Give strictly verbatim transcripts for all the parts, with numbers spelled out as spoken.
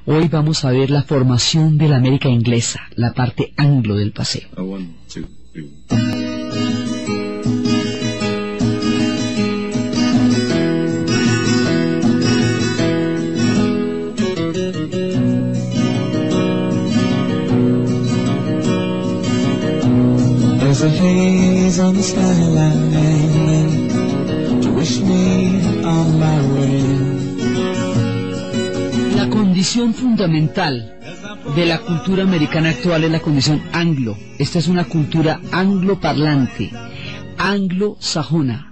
Hoy vamos a ver la formación de la América inglesa, la parte anglo del paseo. A one, two, three. There's a haze on the skyline to wish me on my way. La condición fundamental de la cultura americana actual es la condición anglo. Esta es una cultura angloparlante, anglosajona,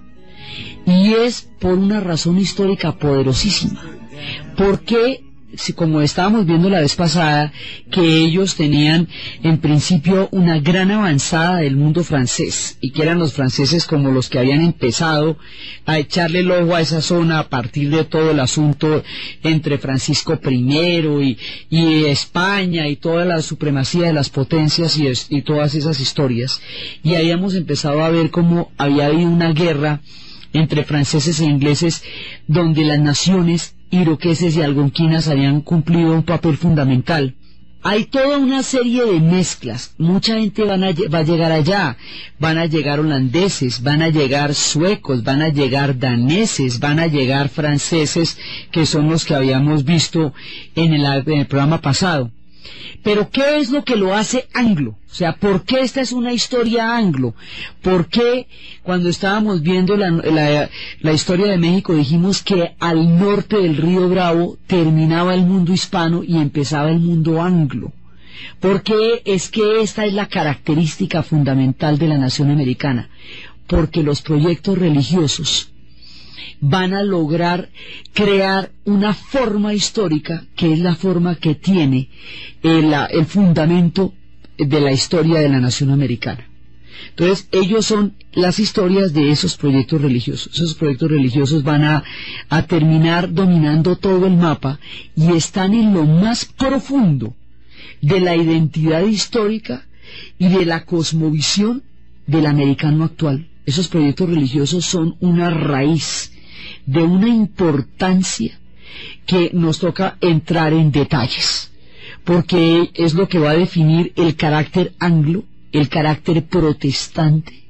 y es por una razón histórica poderosísima. ¿Por qué? Si, como estábamos viendo la vez pasada, que ellos tenían en principio una gran avanzada del mundo francés, y que eran los franceses como los que habían empezado a echarle el ojo a esa zona a partir de todo el asunto entre Francisco primero y, y España y toda la supremacía de las potencias y, es, y todas esas historias, y habíamos empezado a ver cómo había habido una guerra entre franceses e ingleses donde las naciones iroqueses y algonquinas habían cumplido un papel fundamental. Hay toda una serie de mezclas, mucha gente van a, va a llegar allá, van a llegar holandeses, van a llegar suecos, van a llegar daneses, van a llegar franceses, que son los que habíamos visto en el, en el programa pasado. Pero ¿qué es lo que lo hace anglo? O sea, ¿por qué esta es una historia anglo? ¿Por qué cuando estábamos viendo la, la, la historia de México dijimos que al norte del río Bravo terminaba el mundo hispano y empezaba el mundo anglo? Porque es que esta es la característica fundamental de la nación americana, porque los proyectos religiosos van a lograr crear una forma histórica que es la forma que tiene el, el fundamento de la historia de la nación americana. Entonces ellos son las historias de esos proyectos religiosos. Esos proyectos religiosos van a, a terminar dominando todo el mapa y están en lo más profundo de la identidad histórica y de la cosmovisión del americano actual. Esos proyectos religiosos son una raíz de una importancia que nos toca entrar en detalles, porque es lo que va a definir el carácter anglo, el carácter protestante,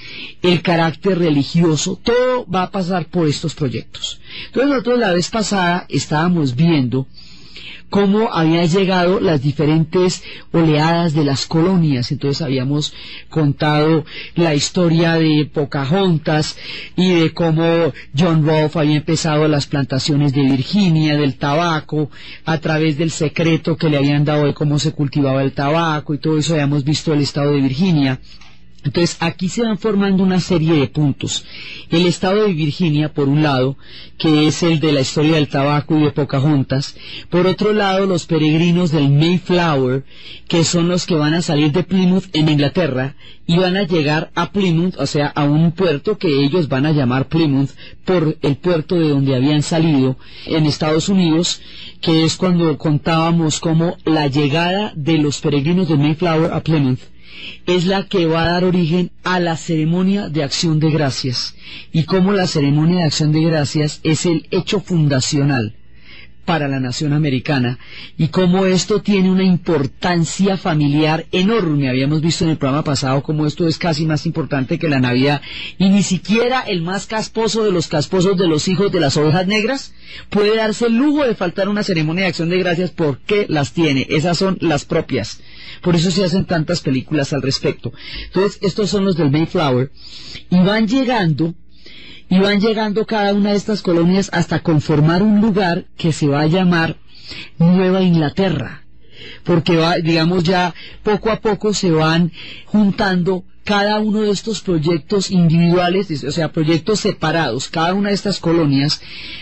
el carácter religioso. Todo va a pasar por estos proyectos. Entonces nosotros la vez pasada estábamos viendo cómo habían llegado las diferentes oleadas de las colonias. Entonces habíamos contado la historia de Pocahontas y de cómo John Rolfe había empezado las plantaciones de Virginia, del tabaco, a través del secreto que le habían dado de cómo se cultivaba el tabaco y todo eso. Habíamos visto el estado de Virginia. Entonces aquí se van formando una serie de puntos. El estado de Virginia, por un lado, que es el de la historia del tabaco y de Pocahontas. Por otro lado, los peregrinos del Mayflower, que son los que van a salir de Plymouth en Inglaterra y van a llegar a Plymouth, o sea, a un puerto que ellos van a llamar Plymouth por el puerto de donde habían salido en Estados Unidos, que es cuando contábamos cómo la llegada de los peregrinos del Mayflower a Plymouth es la que va a dar origen a la ceremonia de acción de gracias, y cómo la ceremonia de acción de gracias es el hecho fundacional para la nación americana, y cómo esto tiene una importancia familiar enorme. Habíamos visto en el programa pasado cómo esto es casi más importante que la Navidad, y ni siquiera el más casposo de los casposos de los hijos de las ovejas negras puede darse el lujo de faltar una ceremonia de acción de gracias, porque las tiene, esas son las propias. Por eso se hacen tantas películas al respecto. Entonces estos son los del Mayflower, y van llegando y van llegando cada una de estas colonias hasta conformar un lugar que se va a llamar Nueva Inglaterra, porque va, digamos, ya poco a poco se van juntando cada uno de estos proyectos individuales, o sea, proyectos separados. Cada una de estas colonias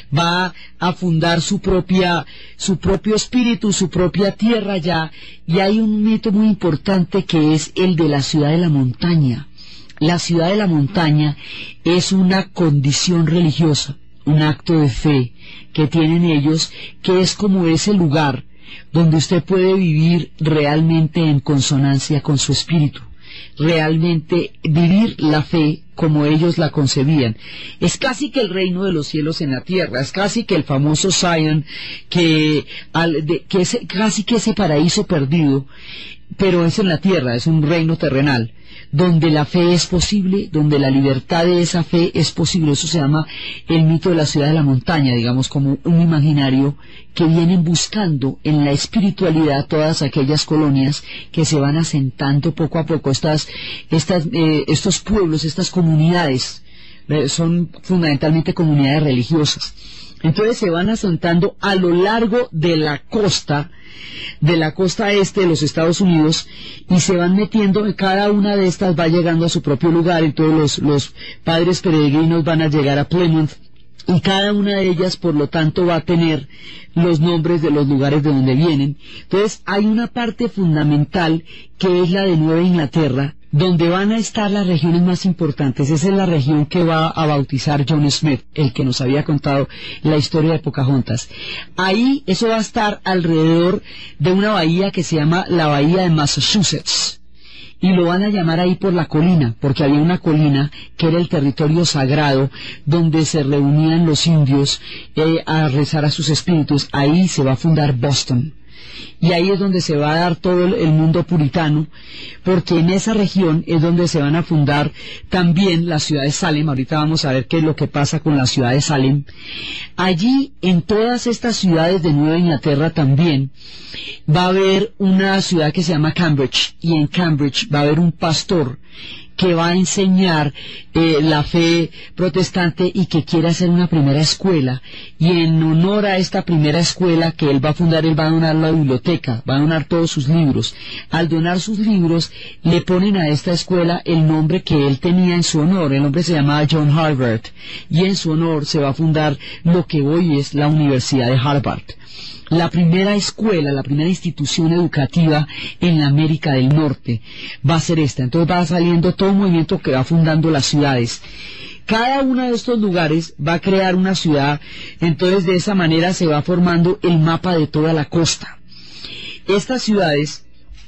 va a fundar su propia, su propio espíritu, su propia tierra ya, y hay un mito muy importante que es el de la ciudad de la montaña. La ciudad de la montaña es una condición religiosa, un acto de fe que tienen ellos, que es como ese lugar donde usted puede vivir realmente en consonancia con su espíritu, realmente vivir la fe como ellos la concebían. Es casi que el reino de los cielos en la tierra, es casi que el famoso Zion, que, al, de, que es casi que ese paraíso perdido, pero es en la tierra, es un reino terrenal, donde la fe es posible, donde la libertad de esa fe es posible. Eso se llama el mito de la ciudad de la montaña, digamos, como un imaginario que vienen buscando en la espiritualidad todas aquellas colonias que se van asentando poco a poco. Estas, estas, eh, estos pueblos, estas comunidades, eh, son fundamentalmente comunidades religiosas. Entonces se van asentando a lo largo de la costa, de la costa este de los Estados Unidos, y se van metiendo, cada una de estas va llegando a su propio lugar, y todos los, los padres peregrinos van a llegar a Plymouth, y cada una de ellas, por lo tanto, va a tener los nombres de los lugares de donde vienen. Entonces hay una parte fundamental que es la de Nueva Inglaterra, donde van a estar las regiones más importantes. Esa es la región que va a bautizar John Smith, el que nos había contado la historia de Pocahontas. Ahí, eso va a estar alrededor de una bahía que se llama la Bahía de Massachusetts, y lo van a llamar ahí por la colina, porque había una colina que era el territorio sagrado donde se reunían los indios eh, a rezar a sus espíritus. Ahí se va a fundar Boston. Y ahí es donde se va a dar todo el mundo puritano, porque en esa región es donde se van a fundar también la ciudad de Salem. Ahorita vamos a ver qué es lo que pasa con la ciudad de Salem. Allí, en todas estas ciudades de Nueva Inglaterra también, va a haber una ciudad que se llama Cambridge, y en Cambridge va a haber un pastor que va a enseñar eh, la fe protestante y que quiere hacer una primera escuela, y en honor a esta primera escuela que él va a fundar, él va a donar la biblioteca, va a donar todos sus libros. Al donar sus libros, le ponen a esta escuela el nombre que él tenía en su honor. El nombre se llamaba John Harvard, y en su honor se va a fundar lo que hoy es la Universidad de Harvard. La primera escuela, la primera institución educativa en la América del Norte va a ser esta. Entonces va saliendo todo un movimiento que va fundando las ciudades. Cada uno de estos lugares va a crear una ciudad, entonces de esa manera se va formando el mapa de toda la costa. Estas ciudades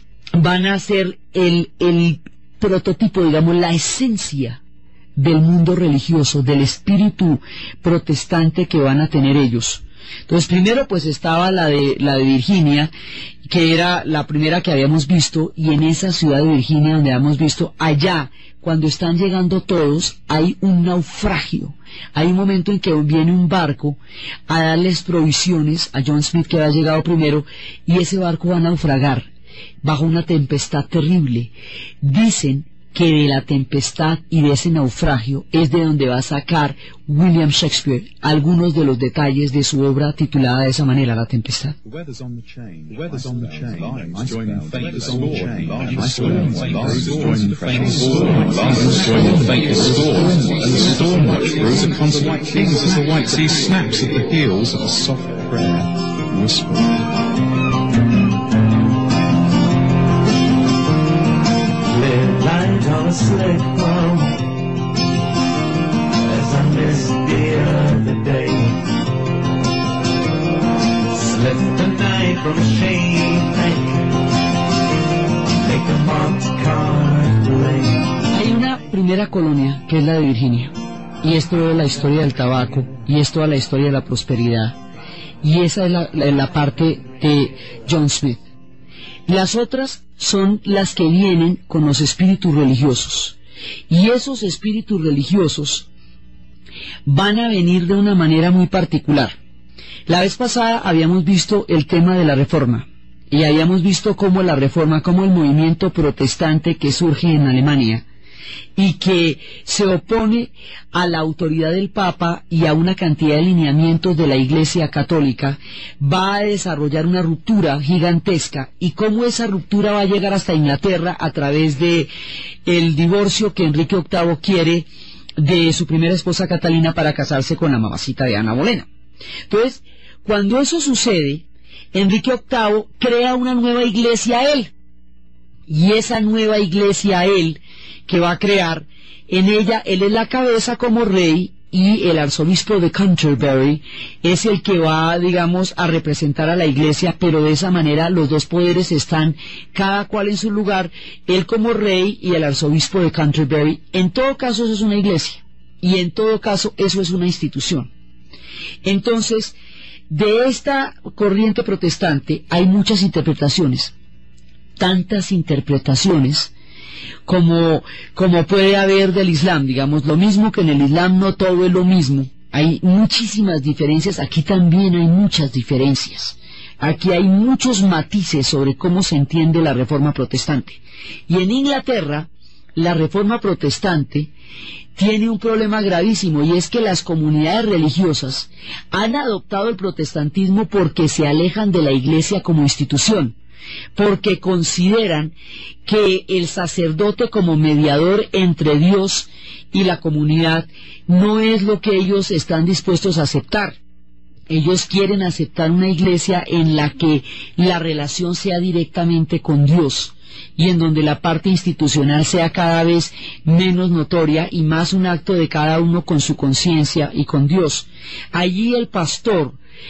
van a ser el, el prototipo, digamos, la esencia del mundo religioso, del espíritu protestante que van a tener ellos. Entonces primero pues estaba la de la de Virginia, que era la primera que habíamos visto, y en esa ciudad de Virginia donde habíamos visto, allá cuando están llegando todos hay un naufragio. Hay un momento en que viene un barco a darles provisiones a John Smith, que había llegado primero, y ese barco va a naufragar bajo una tempestad terrible. Dicen que de la tempestad y de ese naufragio es de donde va a sacar William Shakespeare algunos de los detalles de su obra titulada de esa manera, La Tempestad. On a sled home, as I missed the other day, slipped the night from a shade anchor, make a Monte Carlo. Hay una primera colonia que es la de Virginia, y es toda la historia del tabaco, y es toda la historia de la prosperidad, y esa es la, la, la parte de John Smith. Las otras son las que vienen con los espíritus religiosos, y esos espíritus religiosos van a venir de una manera muy particular. La vez pasada habíamos visto el tema de la Reforma, y habíamos visto cómo la Reforma, cómo el movimiento protestante que surge en Alemania y que se opone a la autoridad del Papa y a una cantidad de lineamientos de la Iglesia Católica, va a desarrollar una ruptura gigantesca, y cómo esa ruptura va a llegar hasta Inglaterra a través de el divorcio que Enrique octavo quiere de su primera esposa Catalina para casarse con la mamacita de Ana Bolena. Entonces, cuando eso sucede, Enrique octavo crea una nueva iglesia a él, y esa nueva iglesia a él que va a crear, en ella él es la cabeza como rey, y el arzobispo de Canterbury es el que va, digamos, a representar a la iglesia, pero de esa manera los dos poderes están cada cual en su lugar, él como rey y el arzobispo de Canterbury. En todo caso eso es una iglesia, y en todo caso eso es una institución. Entonces, de esta corriente protestante hay muchas interpretaciones, tantas interpretaciones como, como puede haber del Islam, digamos, lo mismo que en el Islam no todo es lo mismo, hay muchísimas diferencias, aquí también hay muchas diferencias, aquí hay muchos matices sobre cómo se entiende la Reforma Protestante, y en Inglaterra la Reforma Protestante tiene un problema gravísimo, y es que las comunidades religiosas han adoptado el protestantismo porque se alejan de la Iglesia como institución, porque consideran que el sacerdote como mediador entre Dios y la comunidad no es lo que ellos están dispuestos a aceptar. Ellos quieren aceptar una iglesia en la que la relación sea directamente con Dios y en donde la parte institucional sea cada vez menos notoria y más un acto de cada uno con su conciencia y con Dios. Allí el pastor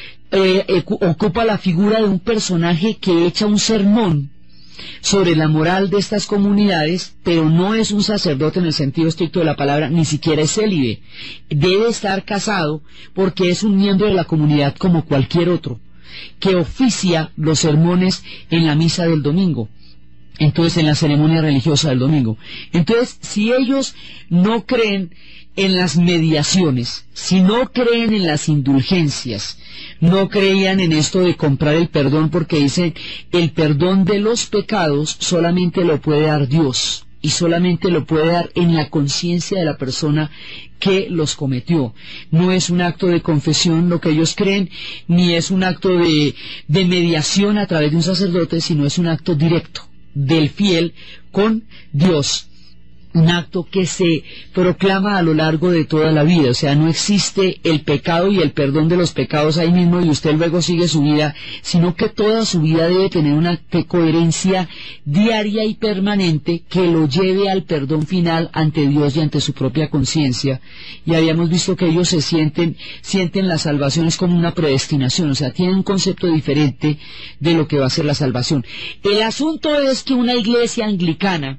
Eh, eh, ocupa la figura de un personaje que echa un sermón sobre la moral de estas comunidades, pero no es un sacerdote en el sentido estricto de la palabra, ni siquiera es célibe. Debe estar casado porque es un miembro de la comunidad como cualquier otro, que oficia los sermones en la misa del domingo, entonces en la ceremonia religiosa del domingo. Entonces, si ellos no creen en las mediaciones, si no creen en las indulgencias, no creían en esto de comprar el perdón, porque dicen el perdón de los pecados solamente lo puede dar Dios y solamente lo puede dar en la conciencia de la persona que los cometió. No es un acto de confesión lo que ellos creen, ni es un acto de, de mediación a través de un sacerdote, sino es un acto directo del fiel con Dios. Un acto que se proclama a lo largo de toda la vida, o sea, no existe el pecado y el perdón de los pecados ahí mismo y usted luego sigue su vida, sino que toda su vida debe tener una coherencia diaria y permanente que lo lleve al perdón final ante Dios y ante su propia conciencia. Y habíamos visto que ellos se sienten, sienten la salvación es como una predestinación, o sea, tienen un concepto diferente de lo que va a ser la salvación. El asunto es que una iglesia anglicana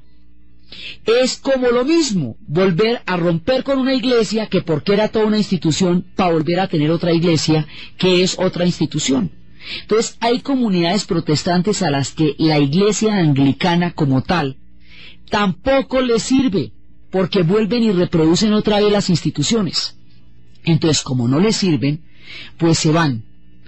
es como lo mismo, volver a romper con una iglesia que porque era toda una institución, para volver a tener otra iglesia que es otra institución. Entonces hay comunidades protestantes a las que la iglesia anglicana como tal tampoco les sirve, porque vuelven y reproducen otra vez las instituciones. Entonces, como no les sirven, pues se van,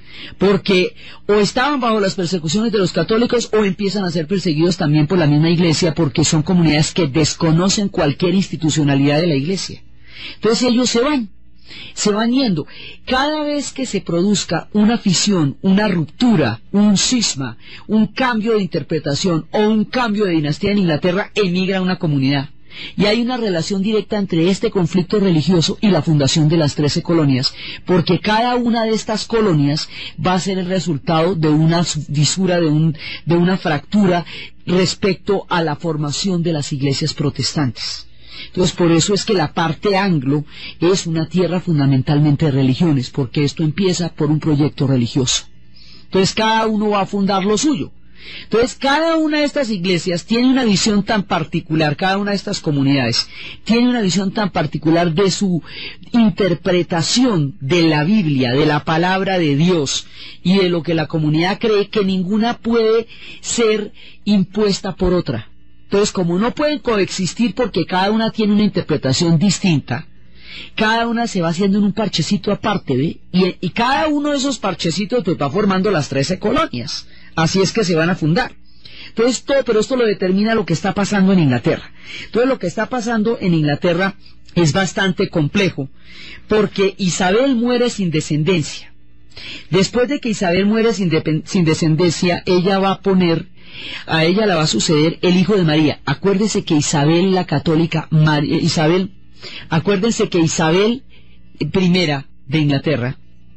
porque o estaban bajo las persecuciones de los católicos o empiezan a ser perseguidos también por la misma iglesia, porque son comunidades que desconocen cualquier institucionalidad de la iglesia. Entonces ellos se van, se van yendo. Cada vez que se produzca una fisión, una ruptura, un cisma, un cambio de interpretación o un cambio de dinastía en Inglaterra, emigra una comunidad. Y hay una relación directa entre este conflicto religioso y la fundación de las trece colonias, porque cada una de estas colonias va a ser el resultado de una disura, de, un, de una fractura respecto a la formación de las iglesias protestantes. Entonces, por eso es que la parte anglo es una tierra fundamentalmente de religiones, porque esto empieza por un proyecto religioso. Entonces, cada uno va a fundar lo suyo. Entonces, cada una de estas iglesias tiene una visión tan particular, cada una de estas comunidades tiene una visión tan particular de su interpretación de la Biblia, de la palabra de Dios y de lo que la comunidad cree, que ninguna puede ser impuesta por otra. Entonces, como no pueden coexistir porque cada una tiene una interpretación distinta, cada una se va haciendo en un parchecito aparte, ¿ve? Y, y cada uno de esos parchecitos pues va formando las trece colonias. Así es que se van a fundar. Entonces, todo, pero esto lo determina lo que está pasando en Inglaterra. Entonces, lo que está pasando en Inglaterra es bastante complejo, porque Isabel muere sin descendencia. Después de que Isabel muere sin, sin descendencia, ella va a poner, a ella la va a suceder el hijo de María. Acuérdense que Isabel la católica, María, Isabel, acuérdense que Isabel primera de Inglaterra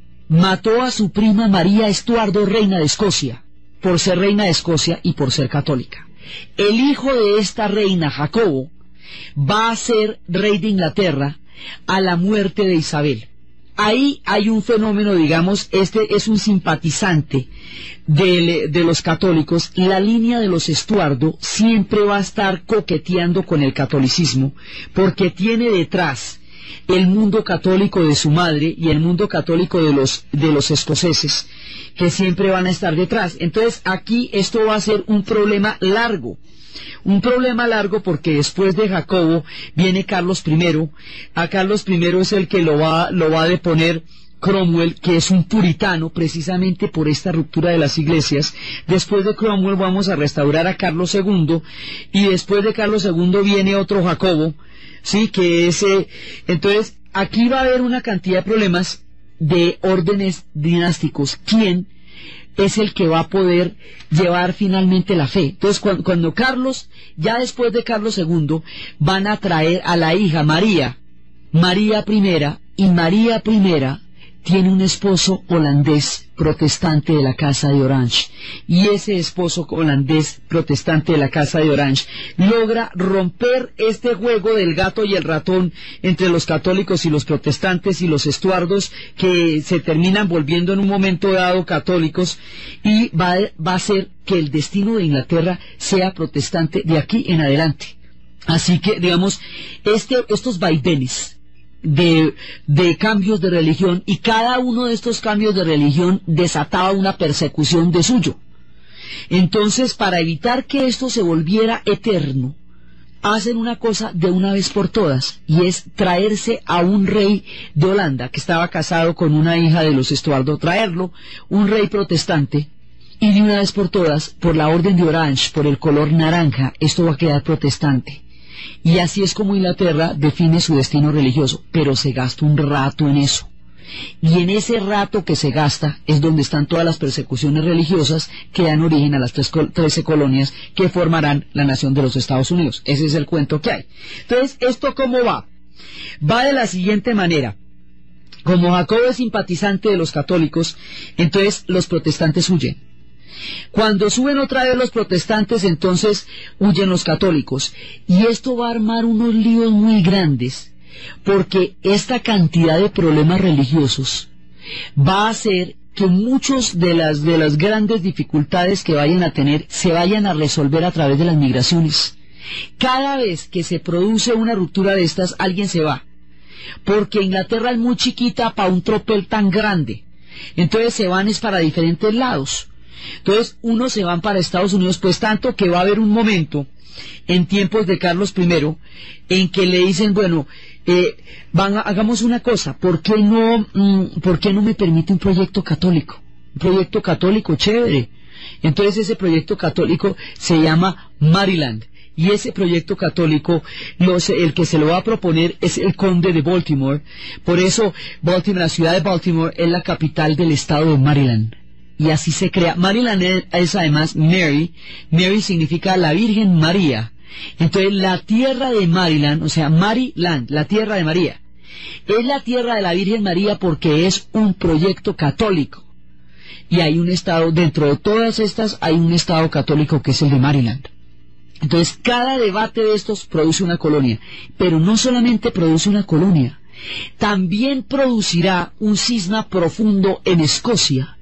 mató a su prima María Estuardo, reina de Escocia, por ser reina de Escocia y por ser católica. El hijo de esta reina, Jacobo, va a ser rey de Inglaterra a la muerte de Isabel. Ahí hay un fenómeno, digamos, este es un simpatizante de, de los católicos. La línea de los Estuardo siempre va a estar coqueteando con el catolicismo, porque tiene detrás el mundo católico de su madre y el mundo católico de los, de los escoceses, que siempre van a estar detrás. Entonces aquí esto va a ser un problema largo. Un problema largo porque después de Jacobo viene Carlos primero. A Carlos primero es el que lo va, lo va a deponer Cromwell, que es un puritano precisamente por esta ruptura de las iglesias. Después de Cromwell vamos a restaurar a Carlos segundo, y después de Carlos segundo viene otro Jacobo, sí, que es eh, entonces aquí va a haber una cantidad de problemas de órdenes dinásticos. ¿Quién es el que va a poder llevar finalmente la fe? Entonces cuando, cuando Carlos, ya después de Carlos segundo, van a traer a la hija María, María primera, y María primera tiene un esposo holandés protestante de la Casa de Orange, y ese esposo holandés protestante de la Casa de Orange logra romper este juego del gato y el ratón entre los católicos y los protestantes y los estuardos, que se terminan volviendo en un momento dado católicos, y va, va a hacer que el destino de Inglaterra sea protestante de aquí en adelante. Así que, digamos, este, estos vaivenes De, de cambios de religión, y cada uno de estos cambios de religión desataba una persecución de suyo. Entonces, para evitar que esto se volviera eterno, hacen una cosa de una vez por todas, y es traerse a un rey de Holanda que estaba casado con una hija de los Estuardo, traerlo, un rey protestante, y de una vez por todas, por la orden de Orange, por el color naranja, esto va a quedar protestante. Y así es como Inglaterra define su destino religioso, pero se gasta un rato en eso. Y en ese rato que se gasta es donde están todas las persecuciones religiosas que dan origen a las trece colonias que formarán la nación de los Estados Unidos. Ese es el cuento que hay. Entonces, ¿esto cómo va? Va de la siguiente manera. Como Jacobo es simpatizante de los católicos, entonces los protestantes huyen. Cuando suben otra vez los protestantes, entonces huyen los católicos, y esto va a armar unos líos muy grandes, porque esta cantidad de problemas religiosos va a hacer que muchos de las, de las grandes dificultades que vayan a tener se vayan a resolver a través de las migraciones. Cada vez que se produce una ruptura de estas, alguien se va, porque Inglaterra es muy chiquita para un tropel tan grande, entonces se van es para diferentes lados. Entonces, unos se van para Estados Unidos, pues tanto que va a haber un momento, en tiempos de Carlos primero, en que le dicen, bueno, eh, van a, hagamos una cosa, ¿por qué no, mm, ¿por qué no me permite un proyecto católico? Un proyecto católico chévere. Entonces, ese proyecto católico se llama Maryland, y ese proyecto católico, los, el que se lo va a proponer es el conde de Baltimore. Por eso, Baltimore, la ciudad de Baltimore es la capital del estado de Maryland. Y así se crea. Maryland es, es además Mary. Mary significa la Virgen María. Entonces la tierra de Maryland, o sea, Maryland, la tierra de María, es la tierra de la Virgen María porque es un proyecto católico. Y hay un estado, dentro de todas estas, hay un estado católico que es el de Maryland. Entonces cada debate de estos produce una colonia. Pero no solamente produce una colonia, también producirá un cisma profundo en Escocia,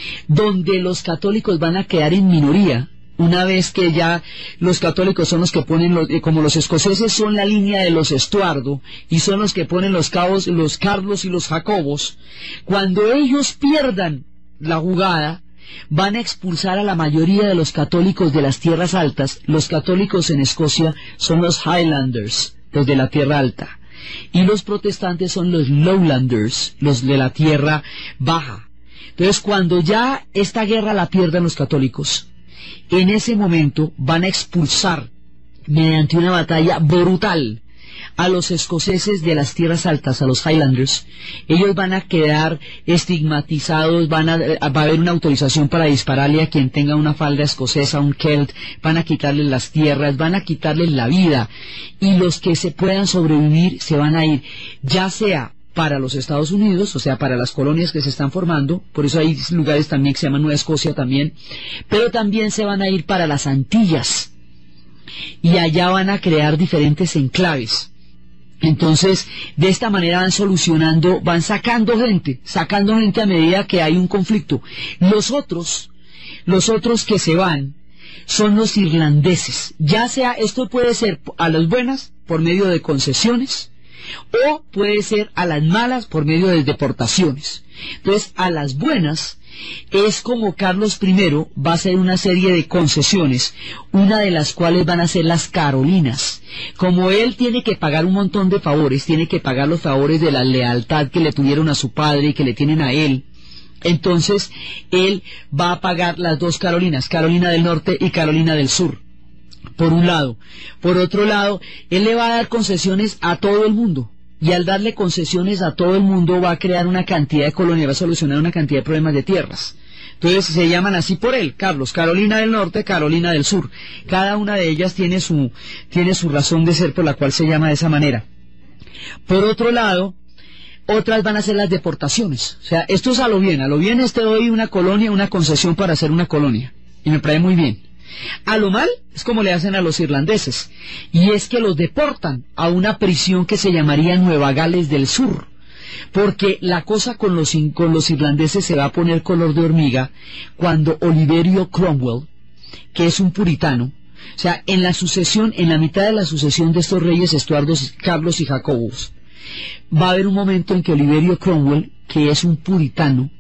donde los católicos van a quedar en minoría, una vez que ya los católicos son los que ponen, los, eh, como los escoceses son la línea de los Estuardo, y son los que ponen los cabos, los Carlos y los Jacobos. Cuando ellos pierdan la jugada, van a expulsar a la mayoría de los católicos de las tierras altas. Los católicos en Escocia son los Highlanders, los de la tierra alta, y los protestantes son los Lowlanders, los de la tierra baja. Entonces, cuando ya esta guerra la pierdan los católicos, en ese momento van a expulsar, mediante una batalla brutal, a los escoceses de las tierras altas, a los Highlanders. Ellos van a quedar estigmatizados, van a, va a haber una autorización para dispararle a quien tenga una falda escocesa, un Celt, van a quitarles las tierras, van a quitarles la vida, y los que se puedan sobrevivir se van a ir, ya sea para los Estados Unidos, o sea, para las colonias que se están formando, por eso hay lugares también que se llaman Nueva Escocia también, pero también se van a ir para las Antillas, y allá van a crear diferentes enclaves. Entonces, de esta manera van solucionando, van sacando gente, sacando gente a medida que hay un conflicto. Los otros, los otros que se van, son los irlandeses. Ya sea, esto puede ser a las buenas, por medio de concesiones, o puede ser a las malas, por medio de deportaciones. Entonces, a las buenas, es como Carlos primero va a hacer una serie de concesiones, una de las cuales van a ser las Carolinas. Como él tiene que pagar un montón de favores, tiene que pagar los favores de la lealtad que le tuvieron a su padre y que le tienen a él, entonces él va a pagar las dos Carolinas, Carolina del Norte y Carolina del Sur, por un lado. Por otro lado, él le va a dar concesiones a todo el mundo. Y al darle concesiones a todo el mundo va a crear una cantidad de colonias, va a solucionar una cantidad de problemas de tierras. Entonces se llaman así por él, Carlos, Carolina del Norte, Carolina del Sur. Cada una de ellas tiene su, tiene su razón de ser por la cual se llama de esa manera. Por otro lado, otras van a ser las deportaciones. O sea, esto es a lo bien, a lo bien es te doy una colonia, una concesión para hacer una colonia. Y me parece muy bien. A lo mal es como le hacen a los irlandeses, y es que los deportan a una prisión que se llamaría Nueva Gales del Sur, porque la cosa con los, con los irlandeses se va a poner color de hormiga cuando Oliverio Cromwell, que es un puritano, o sea, en la sucesión, en la mitad de la sucesión de estos reyes Estuardos, Carlos y Jacobos, va a haber un momento en que Oliverio Cromwell, que es un puritano,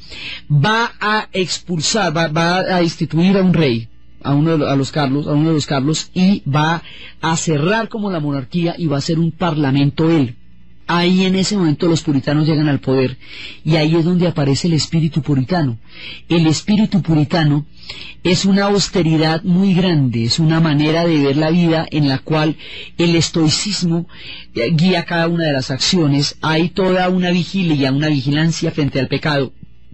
va a expulsar, va, va a instituir a un rey, a uno de los, a los Carlos, a uno de los Carlos, y va a cerrar como la monarquía y va a hacer un parlamento él. Ahí en ese momento los puritanos llegan al poder, y ahí es donde aparece el espíritu puritano. El espíritu puritano es una austeridad muy grande, es una manera de ver la vida en la cual el estoicismo guía cada una de las acciones. Hay toda una vigilia, una vigilancia frente al pecado,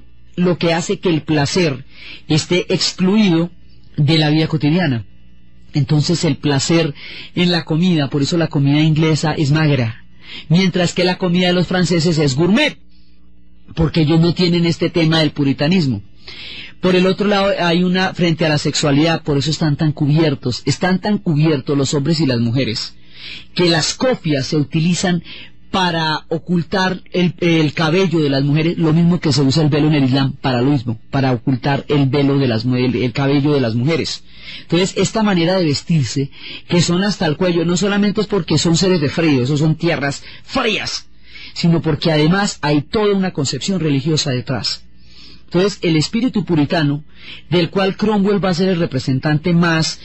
lo que hace que el placer esté excluido de la vida cotidiana. Entonces el placer en la comida, por eso la comida inglesa es magra, mientras que la comida de los franceses es gourmet, porque ellos no tienen este tema del puritanismo. Por el otro lado hay una frente a la sexualidad, por eso están tan cubiertos, están tan cubiertos los hombres y las mujeres, que las cofias se utilizan para ocultar el, el cabello de las mujeres, lo mismo que se usa el velo en el Islam, para lo mismo, para ocultar el velo de las el, el cabello de las mujeres. Entonces, esta manera de vestirse, que son hasta el cuello, no solamente es porque son seres de frío, esos son tierras frías, sino porque además hay toda una concepción religiosa detrás. Entonces, el espíritu puritano, del cual Cromwell va a ser el representante más,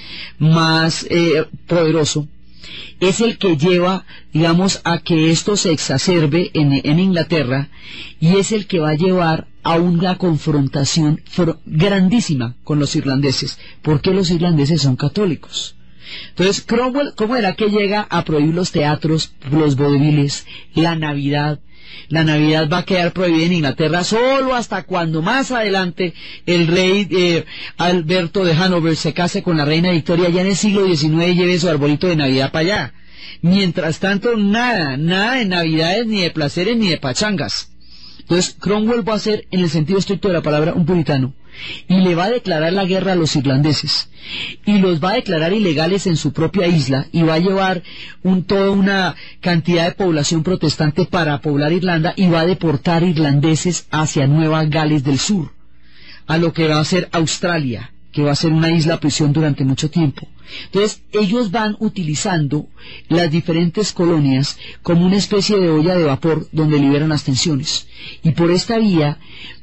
más eh, poderoso, es el que lleva, digamos, a que esto se exacerbe en, en Inglaterra, y es el que va a llevar a una confrontación grandísima con los irlandeses, porque los irlandeses son católicos. Entonces, Cromwell, ¿cómo era que llega a prohibir los teatros, los vaudevilles, la Navidad? La Navidad va a quedar prohibida en Inglaterra solo hasta cuando más adelante el rey eh, Alberto de Hanover se case con la reina Victoria ya en el siglo diecinueve y lleve su arbolito de Navidad para allá. Mientras tanto, nada, nada de Navidades, ni de placeres, ni de pachangas. Entonces, Cromwell va a ser, en el sentido estricto de la palabra, un puritano, y le va a declarar la guerra a los irlandeses, y los va a declarar ilegales en su propia isla, y va a llevar un, toda una cantidad de población protestante para poblar Irlanda, y va a deportar irlandeses hacia Nueva Gales del Sur, a lo que va a ser Australia, que va a ser una isla prisión durante mucho tiempo. Entonces, ellos van utilizando las diferentes colonias como una especie de olla de vapor donde liberan las tensiones. Y por esta vía,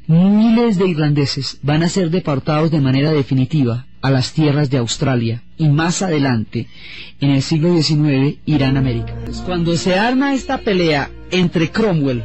miles de irlandeses van a ser deportados de manera definitiva a las tierras de Australia, y más adelante, en el siglo diecinueve, irán a América. Cuando se arma esta pelea entre Cromwell,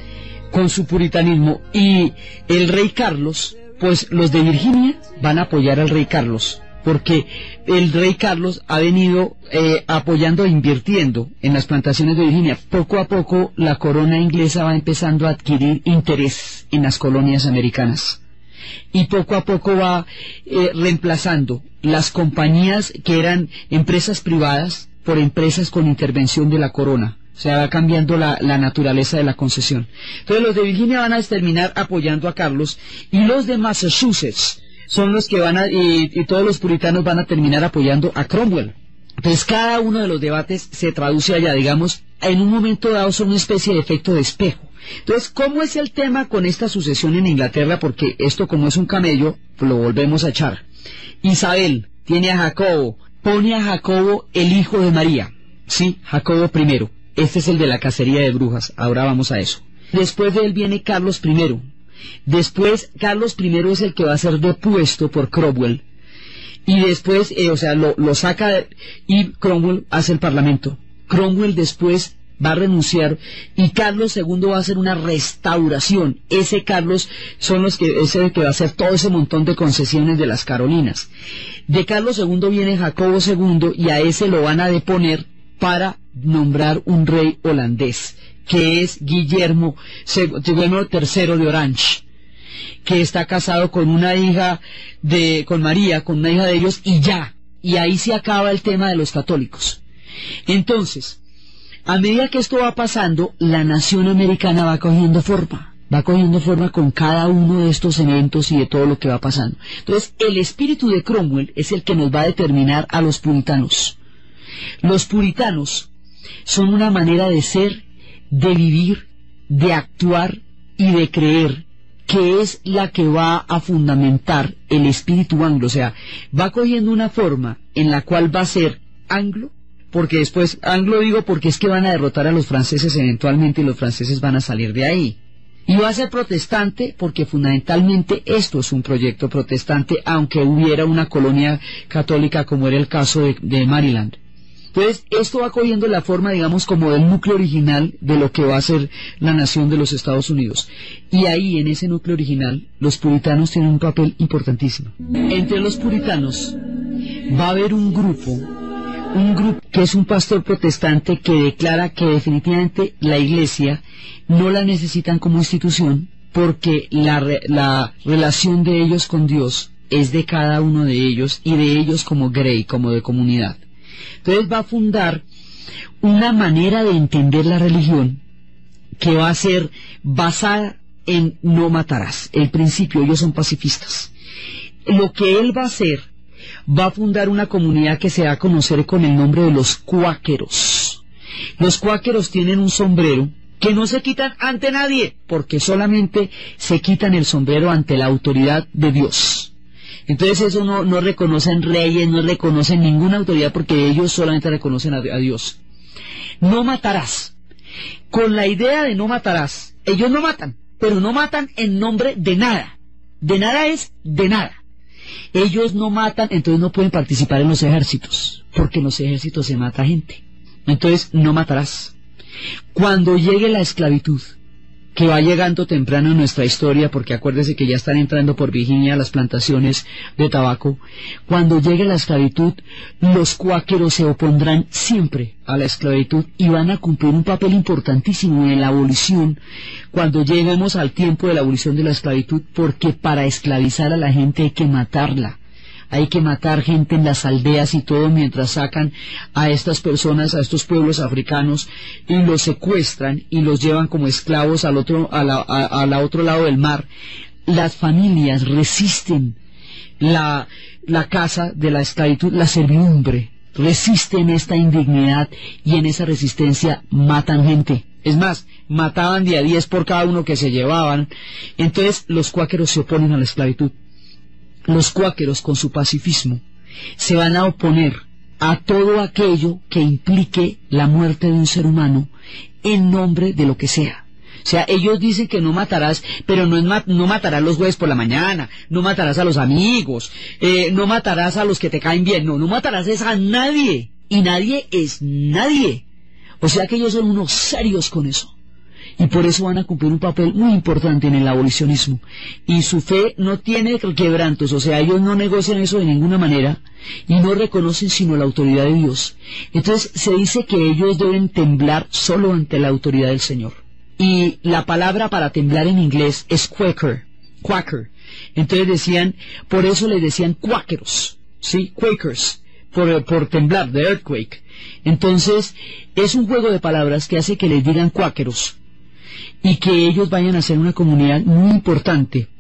con su puritanismo, y el rey Carlos, pues los de Virginia van a apoyar al rey Carlos, porque el rey Carlos ha venido eh, apoyando e invirtiendo en las plantaciones de Virginia. Poco a poco la corona inglesa va empezando a adquirir interés en las colonias americanas, y poco a poco va eh, reemplazando las compañías que eran empresas privadas por empresas con intervención de la corona. O sea, va cambiando la, la naturaleza de la concesión. Entonces los de Virginia van a terminar apoyando a Carlos, y los de Massachusetts son los que van a, y, y todos los puritanos van a terminar apoyando a Cromwell. Entonces cada uno de los debates se traduce allá, digamos, en un momento dado son una especie de efecto de espejo. Entonces, ¿cómo es el tema con esta sucesión en Inglaterra? Porque esto, como es un camello, lo volvemos a echar. Isabel tiene a Jacobo, pone a Jacobo el hijo de María, ¿sí? Jacobo primero. Este es el de la cacería de brujas, ahora vamos a eso. Después de él viene Carlos primero. Después, Carlos primero es el que va a ser depuesto por Cromwell. Y después, eh, o sea, lo, lo saca de, y Cromwell hace el parlamento. Cromwell después va a renunciar y Carlos segundo va a hacer una restauración. Ese Carlos son los que, ese el que va a hacer todo ese montón de concesiones de las Carolinas. De Carlos segundo viene Jacobo segundo y a ese lo van a deponer para nombrar un rey holandés, que es Guillermo tercero de Orange, que está casado con una hija de, con María, con una hija de ellos, y ya, y ahí se acaba el tema de los católicos. Entonces, a medida que esto va pasando, la nación americana va cogiendo forma, va cogiendo forma con cada uno de estos eventos y de todo lo que va pasando. Entonces, el espíritu de Cromwell es el que nos va a determinar a los puritanos. Los puritanos son una manera de ser, de vivir, de actuar y de creer, que es la que va a fundamentar el espíritu anglo. O sea, va cogiendo una forma en la cual va a ser anglo, porque después, anglo digo porque es que van a derrotar a los franceses eventualmente y los franceses van a salir de ahí. Y va a ser protestante porque fundamentalmente esto es un proyecto protestante, aunque hubiera una colonia católica como era el caso de, de Maryland. Entonces, esto va cogiendo la forma, digamos, como del núcleo original de lo que va a ser la nación de los Estados Unidos. Y ahí, en ese núcleo original, los puritanos tienen un papel importantísimo. Entre los puritanos va a haber un grupo, un grupo que es un pastor protestante que declara que definitivamente la Iglesia no la necesitan como institución porque la, re, la relación de ellos con Dios es de cada uno de ellos y de ellos como grey, como de comunidad. Entonces va a fundar una manera de entender la religión que va a ser basada en no matarás. El principio, ellos son pacifistas. Lo que él va a hacer, va a fundar una comunidad que se va a conocer con el nombre de los cuáqueros. Los cuáqueros tienen un sombrero que no se quitan ante nadie, porque solamente se quitan el sombrero ante la autoridad de Dios. Entonces eso no, no reconocen reyes, no reconocen ninguna autoridad porque ellos solamente reconocen a, a Dios. No matarás. Con la idea de no matarás, ellos no matan, pero no matan en nombre de nada. De nada es de nada. Ellos no matan, entonces no pueden participar en los ejércitos, porque en los ejércitos se mata gente. Entonces no matarás. Cuando llegue la esclavitud, que va llegando temprano en nuestra historia, porque acuérdese que ya están entrando por Virginia las plantaciones de tabaco, cuando llegue la esclavitud, los cuáqueros se opondrán siempre a la esclavitud y van a cumplir un papel importantísimo en la abolición, cuando lleguemos al tiempo de la abolición de la esclavitud, porque para esclavizar a la gente hay que matarla. Hay que matar gente en las aldeas y todo mientras sacan a estas personas, a estos pueblos africanos y los secuestran y los llevan como esclavos al otro, a la, a, a la otro lado del mar. Las familias resisten la, la casa de la esclavitud, la servidumbre, resisten esta indignidad y en esa resistencia matan gente. Es más, mataban de a diez por cada uno que se llevaban. Entonces los cuáqueros se oponen a la esclavitud. Los cuáqueros, con su pacifismo, se van a oponer a todo aquello que implique la muerte de un ser humano en nombre de lo que sea. O sea, ellos dicen que no matarás, pero no, es ma no matarás los jueves por la mañana, no matarás a los amigos, eh, no matarás a los que te caen bien, no, no matarás es a nadie, y nadie es nadie. O sea que ellos son unos serios con eso. Y por eso van a cumplir un papel muy importante en el abolicionismo. Y su fe no tiene quebrantos, o sea, ellos no negocian eso de ninguna manera y no reconocen sino la autoridad de Dios. Entonces se dice que ellos deben temblar solo ante la autoridad del Señor. Y la palabra para temblar en inglés es quaker, quaker. Entonces decían, por eso les decían cuáqueros, ¿sí? Quakers, por, por temblar, the earthquake. Entonces es un juego de palabras que hace que les digan cuáqueros y que ellos vayan a ser una comunidad muy importante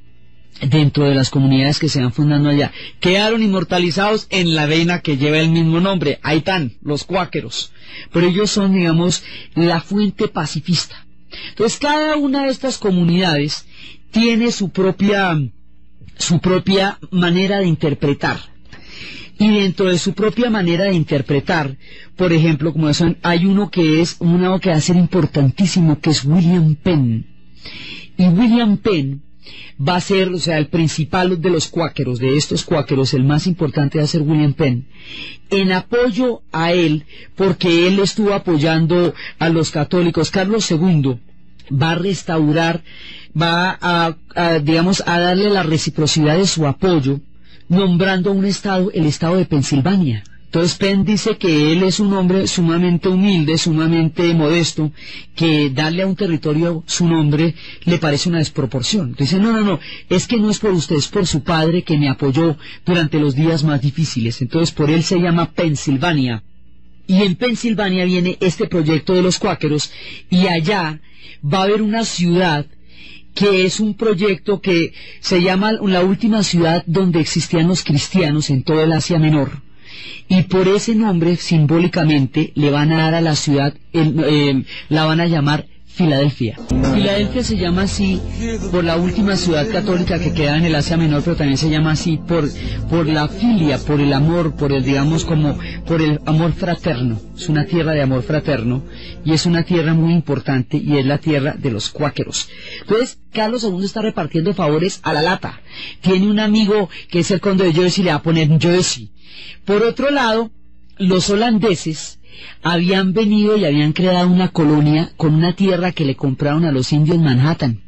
dentro de las comunidades que se van fundando allá, quedaron inmortalizados en la vena que lleva el mismo nombre. Ahí están, los cuáqueros. Pero ellos son, digamos, la fuente pacifista. Entonces, cada una de estas comunidades tiene su propia, su propia manera de interpretar. Y dentro de su propia manera de interpretar, por ejemplo, como son, hay uno que es, uno que va a ser importantísimo, que es William Penn. Y William Penn va a ser, o sea, el principal de los cuáqueros, de estos cuáqueros, el más importante va a ser William Penn, en apoyo a él, porque él estuvo apoyando a los católicos. Carlos segundo va a restaurar, va a, a digamos, a darle la reciprocidad de su apoyo, nombrando un estado, el estado de Pensilvania. Entonces Penn dice que él es un hombre sumamente humilde, sumamente modesto, que darle a un territorio su nombre le parece una desproporción. Dice, no, no, no, es que no es por usted, es por su padre que me apoyó durante los días más difíciles. Entonces por él se llama Pensilvania. Y en Pensilvania viene este proyecto de los cuáqueros, y allá va a haber una ciudad que es un proyecto que se llama la última ciudad donde existían los cristianos en todo el Asia Menor. Y por ese nombre, simbólicamente, le van a dar a la ciudad, el, eh, la van a llamar Filadelfia. Filadelfia se llama así por la última ciudad católica que queda en el Asia Menor, pero también se llama así por, por la filia, por el amor, por el, digamos, como, por el amor fraterno. Es una tierra de amor fraterno, y es una tierra muy importante, y es la tierra de los cuáqueros. Entonces, Carlos segundo está repartiendo favores a la lata. Tiene un amigo que es el conde de Jersey, le va a poner Jersey. Por otro lado, los holandeses habían venido y habían creado una colonia con una tierra que le compraron a los indios Manhattan.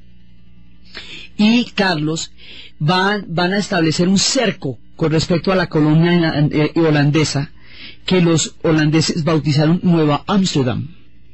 Y Carlos van, van a establecer un cerco con respecto a la colonia eh, holandesa, que los holandeses bautizaron Nueva Ámsterdam.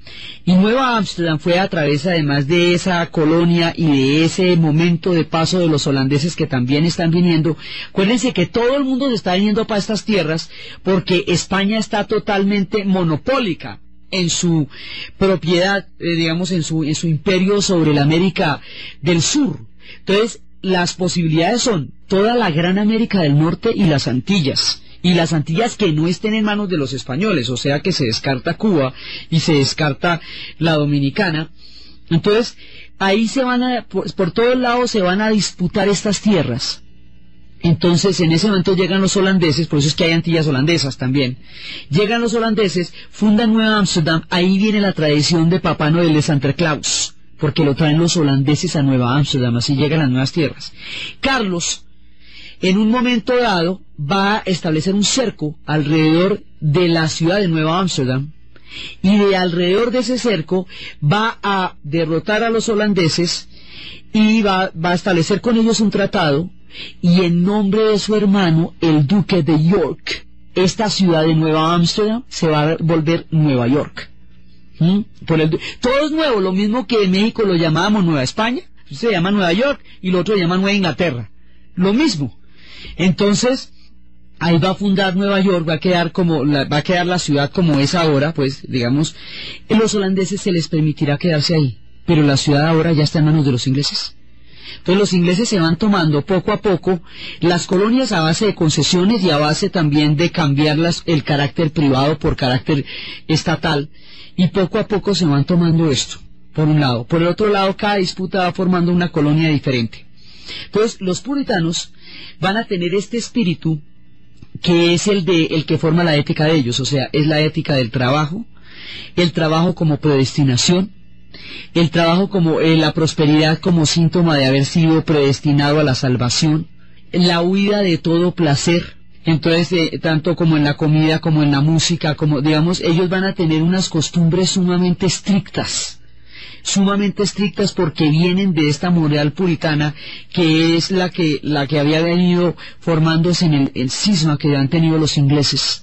Y Nueva Ámsterdam fue a través, además de esa colonia y de ese momento de paso de los holandeses que también están viniendo. Acuérdense que todo el mundo se está viniendo para estas tierras porque España está totalmente monopólica en su propiedad, eh, digamos, en su, en su imperio sobre la América del Sur. Entonces, las posibilidades son toda la Gran América del Norte y las Antillas. Y las Antillas que no estén en manos de los españoles, o sea que se descarta Cuba y se descarta la Dominicana. Entonces, ahí se van a, por, por todos lados se van a disputar estas tierras. Entonces, en ese momento llegan los holandeses, por eso es que hay Antillas holandesas también. Llegan los holandeses, fundan Nueva Ámsterdam, ahí viene la tradición de Papá Noel de Santa Claus, porque lo traen los holandeses a Nueva Ámsterdam, así llegan las nuevas tierras. Carlos, en un momento dado, va a establecer un cerco alrededor de la ciudad de Nueva Ámsterdam, y de alrededor de ese cerco va a derrotar a los holandeses y va, va a establecer con ellos un tratado, y en nombre de su hermano, el duque de York, esta ciudad de Nueva Ámsterdam se va a volver Nueva York. ¿Mm? Por el, todo es nuevo, lo mismo que en México lo llamábamos Nueva España, se llama Nueva York, y lo otro se llama Nueva Inglaterra, lo mismo. Entonces, ahí va a fundar Nueva York, va a quedar como la, va a quedar la ciudad como es ahora, pues, digamos, a los holandeses se les permitirá quedarse ahí, pero la ciudad ahora ya está en manos de los ingleses. Entonces los ingleses se van tomando poco a poco las colonias a base de concesiones y a base también de cambiarlas el carácter privado por carácter estatal, y poco a poco se van tomando esto, por un lado. Por el otro lado, cada disputa va formando una colonia diferente. Entonces los puritanos van a tener este espíritu que es el de el que forma la ética de ellos, o sea, es la ética del trabajo, el trabajo como predestinación, el trabajo como eh, la prosperidad como síntoma de haber sido predestinado a la salvación, la huida de todo placer. Entonces, eh, tanto como en la comida, como en la música, como digamos, ellos van a tener unas costumbres sumamente estrictas, sumamente estrictas porque vienen de esta moral puritana que es la que la que había venido formándose en el, el cisma que han tenido los ingleses.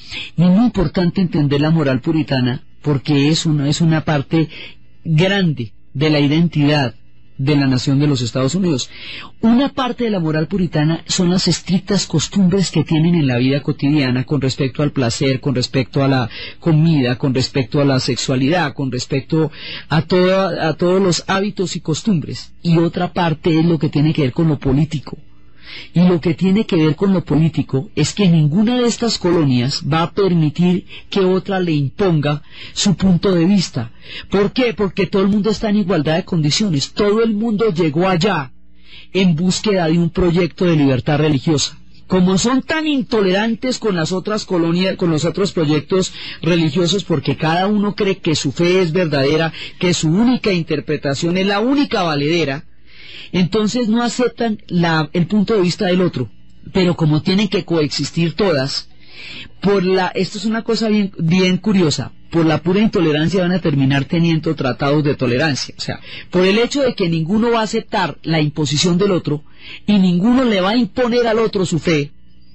Y es muy importante entender la moral puritana porque es una, es una parte grande de la identidad de la nación de los Estados Unidos. Una parte de la moral puritana son las estrictas costumbres que tienen en la vida cotidiana con respecto al placer, con respecto a la comida, con respecto a la sexualidad, con respecto a, toda, a todos los hábitos y costumbres. Y otra parte es lo que tiene que ver con lo político. Y lo que tiene que ver con lo político es que ninguna de estas colonias va a permitir que otra le imponga su punto de vista. ¿Por qué? Porque todo el mundo está en igualdad de condiciones. Todo el mundo llegó allá en búsqueda de un proyecto de libertad religiosa. Como son tan intolerantes con las otras colonias, con los otros proyectos religiosos, porque cada uno cree que su fe es verdadera, que su única interpretación es la única valedera, entonces no aceptan la, el punto de vista del otro. Pero como tienen que coexistir todas, por la, esto es una cosa bien, bien curiosa, por la pura intolerancia van a terminar teniendo tratados de tolerancia. O sea, por el hecho de que ninguno va a aceptar la imposición del otro y ninguno le va a imponer al otro su fe,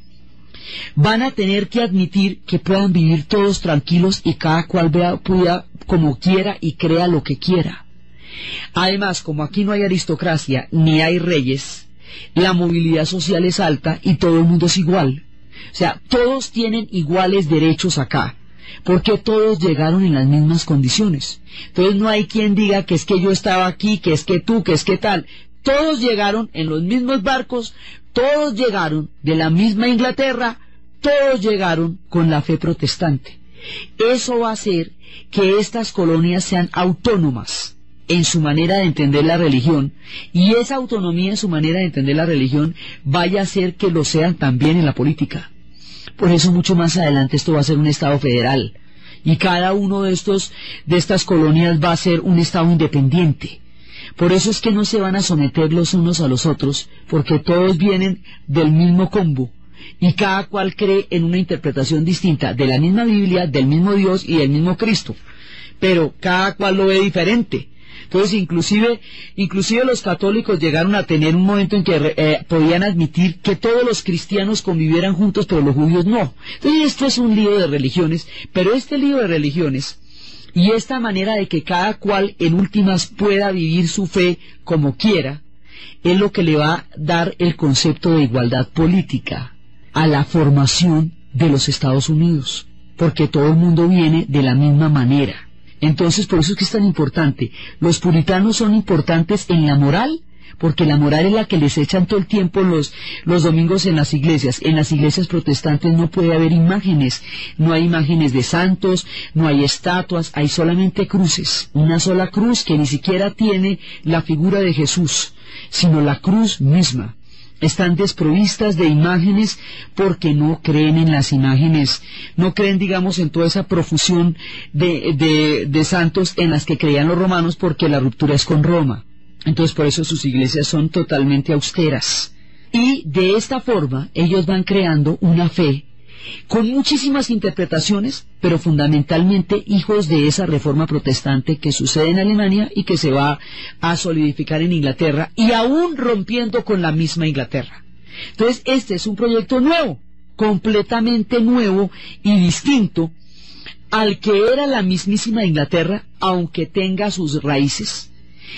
van a tener que admitir que puedan vivir todos tranquilos y cada cual vea, pueda como quiera y crea lo que quiera. Además, como aquí no hay aristocracia ni hay reyes, la movilidad social es alta y todo el mundo es igual. O sea, todos tienen iguales derechos acá, porque todos llegaron en las mismas condiciones. Entonces no hay quien diga que es que yo estaba aquí, que es que tú, que es que tal. Todos llegaron en los mismos barcos, todos llegaron de la misma Inglaterra, todos llegaron con la fe protestante. Eso va a hacer que estas colonias sean autónomas en su manera de entender la religión, y esa autonomía en su manera de entender la religión vaya a hacer que lo sean también en la política. Por eso mucho más adelante esto va a ser un estado federal, y cada uno de estos de estas colonias va a ser un estado independiente. Por eso es que no se van a someter los unos a los otros, porque todos vienen del mismo combo, y cada cual cree en una interpretación distinta de la misma Biblia, del mismo Dios y del mismo Cristo, pero cada cual lo ve diferente. Entonces, inclusive, inclusive los católicos llegaron a tener un momento en que eh, podían admitir que todos los cristianos convivieran juntos, pero los judíos no. Entonces, esto es un lío de religiones, pero este lío de religiones y esta manera de que cada cual en últimas pueda vivir su fe como quiera, es lo que le va a dar el concepto de igualdad política a la formación de los Estados Unidos, porque todo el mundo viene de la misma manera. Entonces, por eso es que es tan importante. Los puritanos son importantes en la moral, porque la moral es la que les echan todo el tiempo los, los domingos en las iglesias. En las iglesias protestantes no puede haber imágenes, no hay imágenes de santos, no hay estatuas, hay solamente cruces. Una sola cruz que ni siquiera tiene la figura de Jesús, sino la cruz misma. Están desprovistas de imágenes porque no creen en las imágenes, no creen, digamos, en toda esa profusión de, de, de santos en las que creían los romanos, porque la ruptura es con Roma. Entonces por eso sus iglesias son totalmente austeras. Y de esta forma ellos van creando una fe con muchísimas interpretaciones, pero fundamentalmente hijos de esa reforma protestante que sucede en Alemania y que se va a solidificar en Inglaterra, y aún rompiendo con la misma Inglaterra. Entonces este es un proyecto nuevo, completamente nuevo y distinto al que era la mismísima Inglaterra, aunque tenga sus raíces,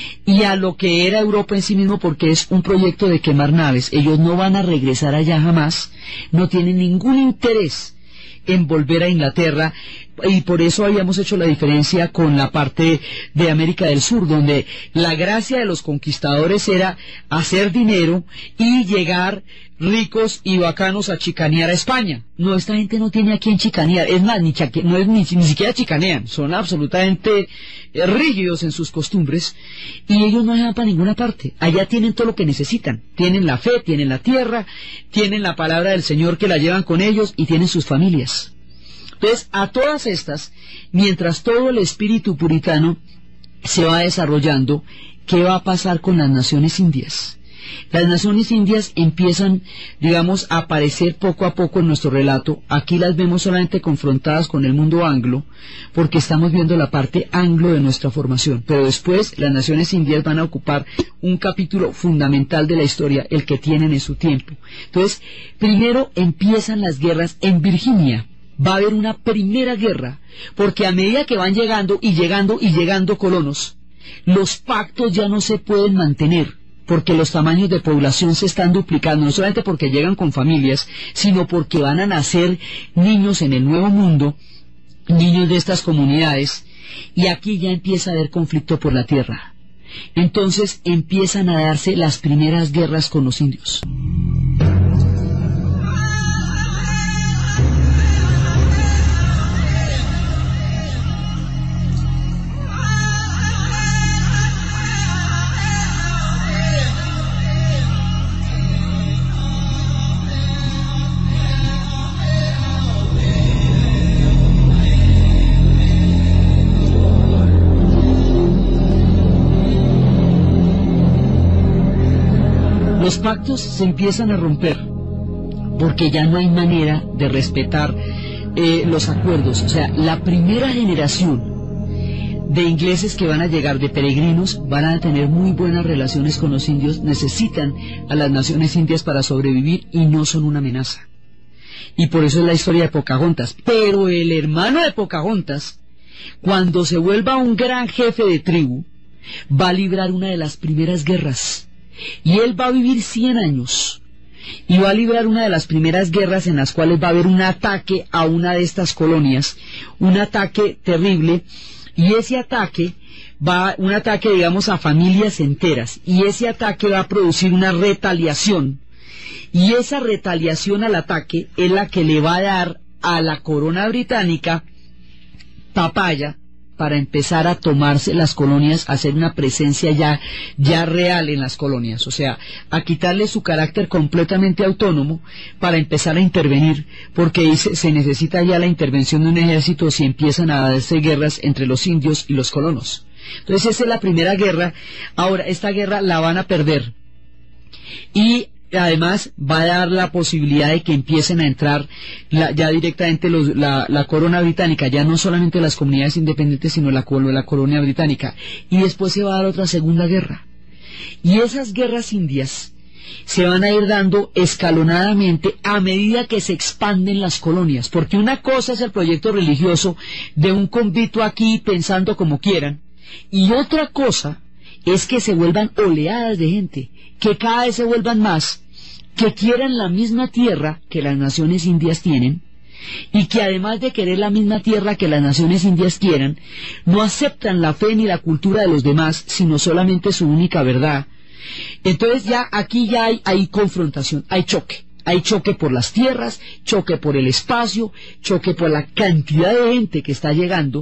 y a lo que era Europa en sí mismo, porque es un proyecto de quemar naves. Ellos no van a regresar allá jamás, no tienen ningún interés en volver a Inglaterra, y por eso habíamos hecho la diferencia con la parte de América del Sur, donde la gracia de los conquistadores era hacer dinero y llegar ricos y bacanos a chicanear a España. No, esta gente no tiene a quién chicanear, es más, ni, chaque, no es, ni, ni siquiera chicanean, son absolutamente eh, rígidos en sus costumbres, y ellos no van para ninguna parte. Allá tienen todo lo que necesitan, tienen la fe, tienen la tierra, tienen la palabra del Señor que la llevan con ellos, y tienen sus familias. Entonces, a todas estas, mientras todo el espíritu puritano se va desarrollando, ¿qué va a pasar con las naciones indias? Las naciones indias empiezan, digamos, a aparecer poco a poco en nuestro relato. Aquí las vemos solamente confrontadas con el mundo anglo, porque estamos viendo la parte anglo de nuestra formación. Pero después las naciones indias van a ocupar un capítulo fundamental de la historia, el que tienen en su tiempo. Entonces, primero empiezan las guerras en Virginia. Va a haber una primera guerra, porque a medida que van llegando y llegando y llegando colonos, los pactos ya no se pueden mantener, porque los tamaños de población se están duplicando, no solamente porque llegan con familias, sino porque van a nacer niños en el Nuevo Mundo, niños de estas comunidades, y aquí ya empieza a haber conflicto por la tierra. Entonces empiezan a darse las primeras guerras con los indios. Los pactos se empiezan a romper porque ya no hay manera de respetar eh, los acuerdos. O sea, la primera generación de ingleses que van a llegar, de peregrinos, van a tener muy buenas relaciones con los indios, necesitan a las naciones indias para sobrevivir y no son una amenaza. Y por eso es la historia de Pocahontas. Pero el hermano de Pocahontas, cuando se vuelva un gran jefe de tribu, va a librar una de las primeras guerras. Y él va a vivir cien años y va a librar una de las primeras guerras en las cuales va a haber un ataque a una de estas colonias, un ataque terrible, y ese ataque va, un ataque digamos a familias enteras, y ese ataque va a producir una retaliación, y esa retaliación al ataque es la que le va a dar a la corona británica papaya para empezar a tomarse las colonias, a hacer una presencia ya, ya real en las colonias, o sea, a quitarle su carácter completamente autónomo para empezar a intervenir, porque dice, se necesita ya la intervención de un ejército si empiezan a darse guerras entre los indios y los colonos. Entonces esa es la primera guerra. Ahora, esta guerra la van a perder, y además va a dar la posibilidad de que empiecen a entrar la, ya directamente los, la, la corona británica, ya no solamente las comunidades independientes, sino la, la corona británica, y después se va a dar otra segunda guerra, y esas guerras indias se van a ir dando escalonadamente a medida que se expanden las colonias, porque una cosa es el proyecto religioso de un convito aquí pensando como quieran, y otra cosa es que se vuelvan oleadas de gente, que cada vez se vuelvan más, que quieran la misma tierra que las naciones indias tienen, y que además de querer la misma tierra que las naciones indias quieran, no aceptan la fe ni la cultura de los demás, sino solamente su única verdad. Entonces ya aquí ya hay, hay confrontación, hay choque. Hay choque por las tierras, choque por el espacio, choque por la cantidad de gente que está llegando,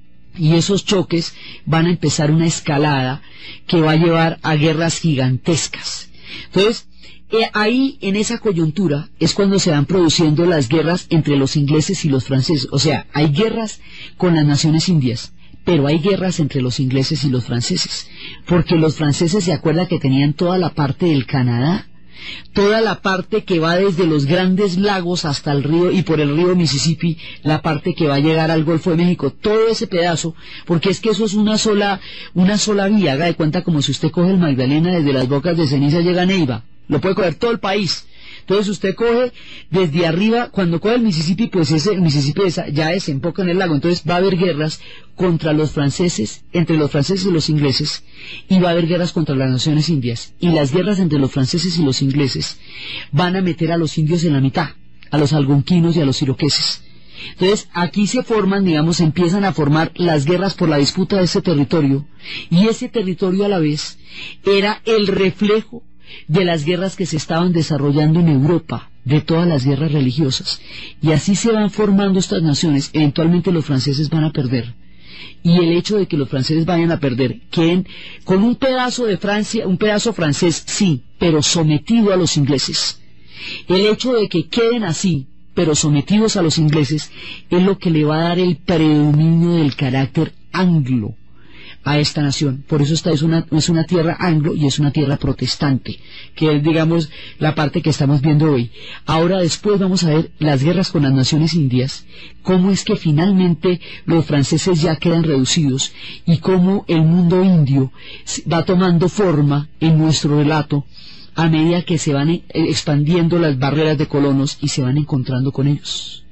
y esos choques van a empezar una escalada que va a llevar a guerras gigantescas. Entonces, eh, ahí en esa coyuntura es cuando se van produciendo las guerras entre los ingleses y los franceses. O sea, hay guerras con las naciones indias, pero hay guerras entre los ingleses y los franceses, porque los franceses se acuerdan que tenían toda la parte del Canadá, toda la parte que va desde los grandes lagos hasta el río, y por el río Mississippi, la parte que va a llegar al Golfo de México, todo ese pedazo, porque es que eso es una sola, una sola vía. Haga de cuenta como si usted coge el Magdalena, desde las Bocas de Ceniza llega a Neiva, lo puede coger todo el país. Entonces usted coge desde arriba, cuando coge el Mississippi, pues ese, el Mississippi esa, ya desemboca en el lago. Entonces va a haber guerras contra los franceses, entre los franceses y los ingleses, y va a haber guerras contra las naciones indias, y las guerras entre los franceses y los ingleses van a meter a los indios en la mitad, a los algonquinos y a los iroqueses. Entonces aquí se forman, digamos, empiezan a formar las guerras por la disputa de ese territorio, y ese territorio a la vez era el reflejo de las guerras que se estaban desarrollando en Europa, de todas las guerras religiosas, y así se van formando estas naciones. Eventualmente los franceses van a perder, y el hecho de que los franceses vayan a perder, queden con un pedazo de Francia, un pedazo francés, sí, pero sometido a los ingleses. El hecho de que queden así, pero sometidos a los ingleses, es lo que le va a dar el predominio del carácter anglo a esta nación. Por eso esta es una, es una tierra anglo y es una tierra protestante, que es, digamos, la parte que estamos viendo hoy. Ahora después vamos a ver las guerras con las naciones indias, cómo es que finalmente los franceses ya quedan reducidos, y cómo el mundo indio va tomando forma en nuestro relato a medida que se van expandiendo las barreras de colonos y se van encontrando con ellos.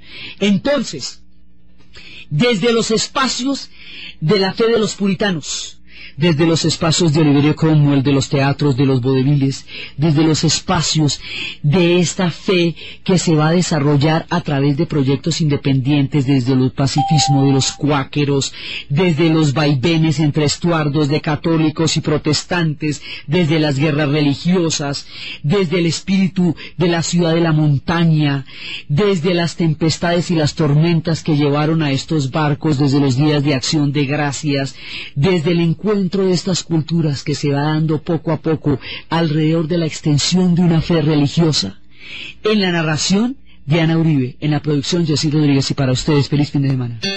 Entonces, desde los espacios de la fe de los puritanos, desde los espacios de Oliverio Cromwell, de los teatros, de los vodevils, desde los espacios de esta fe que se va a desarrollar a través de proyectos independientes, desde el pacifismo de los cuáqueros, desde los vaivenes entre estuardos de católicos y protestantes, desde las guerras religiosas, desde el espíritu de la ciudad de la montaña, desde las tempestades y las tormentas que llevaron a estos barcos, desde los días de acción de gracias, desde el encuentro de estas culturas que se va dando poco a poco alrededor de la extensión de una fe religiosa. En la narración, Diana Uribe, en la producción, Jessy Rodríguez, y para ustedes, feliz fin de semana.